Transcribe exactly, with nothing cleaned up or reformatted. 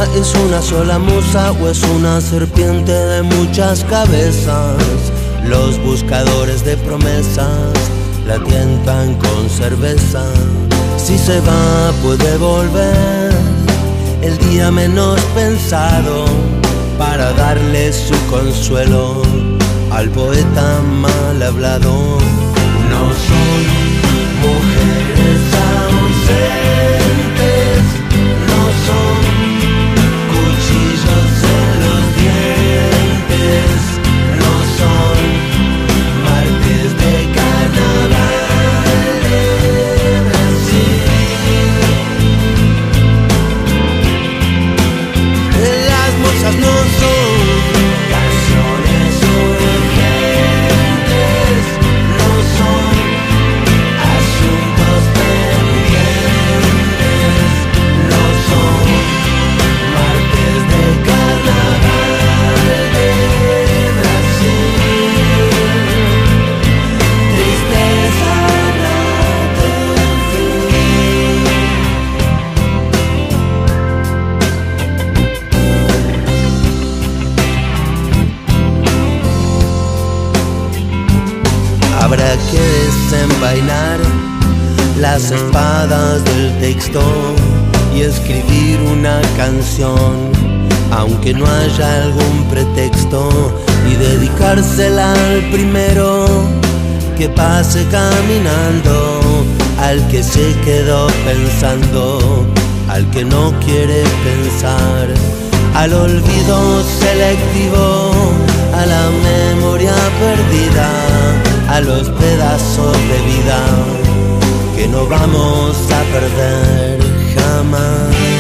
¿Es una sola musa o es una serpiente de muchas cabezas? Los buscadores de promesas la tientan con cerveza. Si se va puede volver el día menos pensado, para darle su consuelo al poeta mal hablado. No son mujeres ausentes, no son cuchillos en los dientes, no son martes de carnaval de Brasil. Las musas no son canciones urgentes, no son asuntos pendientes, no son martes de carnaval de Brasil. Tristeza rato en fin. Habrá que desenvainar las espadas del texto y escribir una canción, aunque no haya algún pretexto, y dedicársela al primero que pase caminando, al que se quedó pensando, al que no quiere pensar, al olvido selectivo, a la memoria perdida, a los pedazos de vida que no vamos a perder jamás.